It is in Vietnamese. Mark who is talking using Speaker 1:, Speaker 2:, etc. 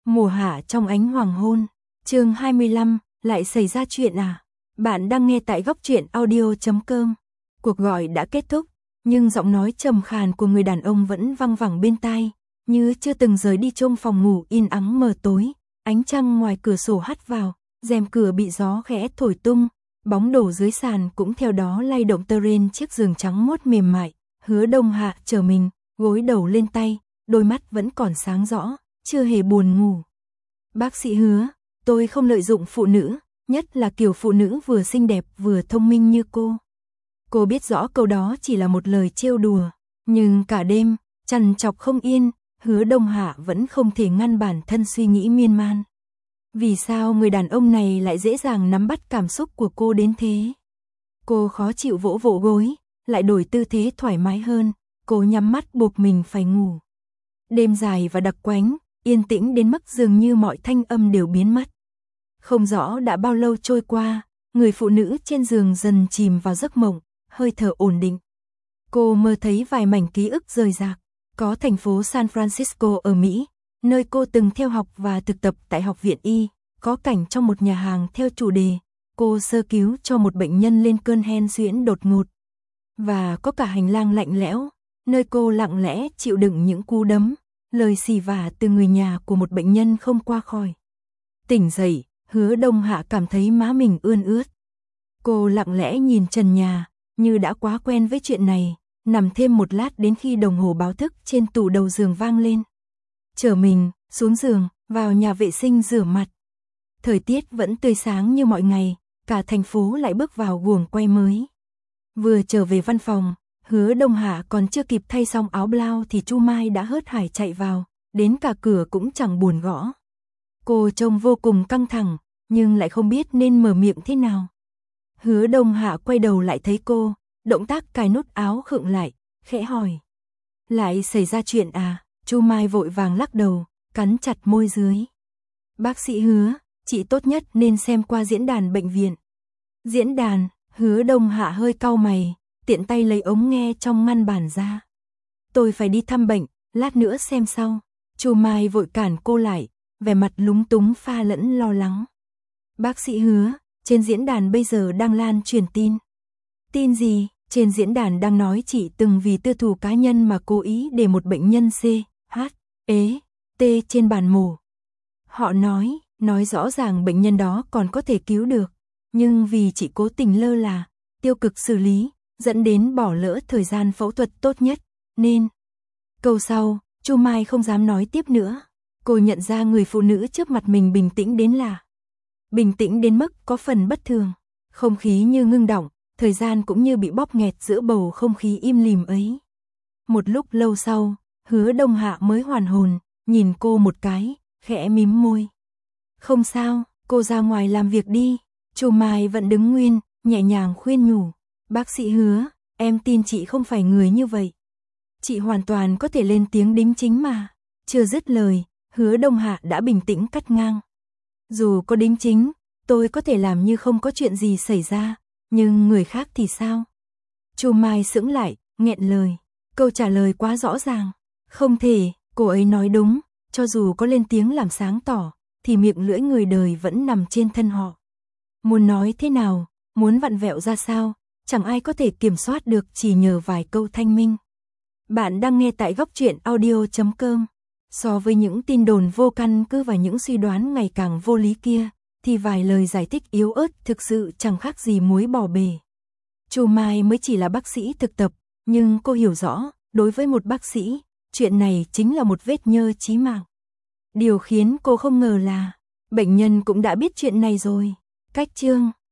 Speaker 1: Mùa hạ trong ánh hoàng hôn. Chương 25, lại xảy ra chuyện à? Bạn đang nghe tại góc truyện audio.com. Cuộc gọi đã kết thúc, nhưng giọng nói trầm khàn của người đàn ông vẫn văng vẳng bên tai, như chưa từng rời đi trong phòng ngủ in ắng mờ tối. Ánh trăng ngoài cửa sổ hắt vào, rèm cửa bị gió khẽ thổi tung, bóng đổ dưới sàn cũng theo đó lay động tơ rên chiếc giường trắng muốt mềm mại. Hứa Đông Hạ trở mình, gối đầu lên tay, đôi mắt vẫn còn sáng rõ, chưa hề buồn ngủ. Bác sĩ Hứa, tôi không lợi dụng phụ nữ, nhất là kiểu phụ nữ vừa xinh đẹp vừa thông minh như cô. Cô biết rõ câu đó chỉ là một lời trêu đùa, nhưng cả đêm, trằn trọc không yên, Hứa Đông Hạ vẫn không thể ngăn bản thân suy nghĩ miên man. Vì sao người đàn ông này lại dễ dàng nắm bắt cảm xúc của cô đến thế? Cô khó chịu vỗ vỗ gối, lại đổi tư thế thoải mái hơn, cô nhắm mắt buộc mình phải ngủ. Đêm dài và đặc quánh, yên tĩnh đến mức dường như mọi thanh âm đều biến mất. Không rõ đã bao lâu trôi qua, người phụ nữ trên giường dần chìm vào giấc mộng, hơi thở ổn định. Cô mơ thấy vài mảnh ký ức rời rạc, có thành phố San Francisco ở Mỹ, nơi cô từng theo học và thực tập tại học viện Y, có cảnh trong một nhà hàng theo chủ đề, cô sơ cứu cho một bệnh nhân lên cơn hen suyễn đột ngột. Và có cả hành lang lạnh lẽo, nơi cô lặng lẽ chịu đựng những cú đấm, lời xì vả từ người nhà của một bệnh nhân không qua khỏi. Tỉnh dậy, Hứa Đông Hạ cảm thấy má mình ươn ướt. Cô lặng lẽ nhìn trần nhà, như đã quá quen với chuyện này, nằm thêm một lát đến khi đồng hồ báo thức trên tủ đầu giường vang lên. Trở mình, xuống giường, vào nhà vệ sinh rửa mặt. Thời tiết vẫn tươi sáng như mọi ngày, cả thành phố lại bước vào guồng quay mới. Vừa trở về văn phòng, Hứa Đông Hạ còn chưa kịp thay xong áo blau thì Chu Mai đã hớt hải chạy vào, đến cả cửa cũng chẳng buồn gõ. Cô trông vô cùng căng thẳng, nhưng lại không biết nên mở miệng thế nào. Hứa Đông Hạ quay đầu lại thấy cô, động tác cài nút áo khựng lại, khẽ hỏi. Lại xảy ra chuyện à? Chu Mai vội vàng lắc đầu, cắn chặt môi dưới. Bác sĩ Hứa, chị tốt nhất nên xem qua diễn đàn bệnh viện. Diễn đàn? Hứa Đông Hạ hơi cau mày, tiện tay lấy ống nghe trong ngăn bàn ra. Tôi phải đi thăm bệnh, lát nữa xem sau. Chu Mai vội cản cô lại, vẻ mặt lúng túng pha lẫn lo lắng. Bác sĩ Hứa, trên diễn đàn bây giờ đang lan truyền tin. Tin gì? Trên diễn đàn đang nói chị từng vì tư thù cá nhân mà cố ý để một bệnh nhân C, H, E, T trên bàn mổ. Họ nói rõ ràng bệnh nhân đó còn có thể cứu được, nhưng vì chị cố tình lơ là, tiêu cực xử lý, dẫn đến bỏ lỡ thời gian phẫu thuật tốt nhất, nên... Câu sau, Chu Mai không dám nói tiếp nữa. Cô nhận ra người phụ nữ trước mặt mình bình tĩnh đến lạ. Bình tĩnh đến mức có phần bất thường. Không khí như ngưng đọng, thời gian cũng như bị bóp nghẹt giữa bầu không khí im lìm ấy. Một lúc lâu sau, Hứa Đông Hạ mới hoàn hồn, nhìn cô một cái, khẽ mím môi. Không sao, cô ra ngoài làm việc đi. Chu Mai vẫn đứng nguyên, nhẹ nhàng khuyên nhủ. Bác sĩ Hứa, em tin chị không phải người như vậy. Chị hoàn toàn có thể lên tiếng đính chính mà. Chưa dứt lời, Hứa Đông Hạ đã bình tĩnh cắt ngang. Dù có đính chính, tôi có thể làm như không có chuyện gì xảy ra, nhưng người khác thì sao? Chu Mai sững lại, nghẹn lời. Câu trả lời quá rõ ràng. Không thể, cô ấy nói đúng, cho dù có lên tiếng làm sáng tỏ, thì miệng lưỡi người đời vẫn nằm trên thân họ. Muốn nói thế nào, muốn vặn vẹo ra sao, chẳng ai có thể kiểm soát được chỉ nhờ vài câu thanh minh. Bạn đang nghe tại góc truyện audio.com. So với những tin đồn vô căn cứ và những suy đoán ngày càng vô lý kia, thì vài lời giải thích yếu ớt thực sự chẳng khác gì muối bỏ bể. Chu Mai mới chỉ là bác sĩ thực tập, nhưng cô hiểu rõ, đối với một bác sĩ, chuyện này chính là một vết nhơ chí mạng. Điều khiến cô không ngờ là, bệnh nhân cũng đã biết chuyện này rồi. Cách chương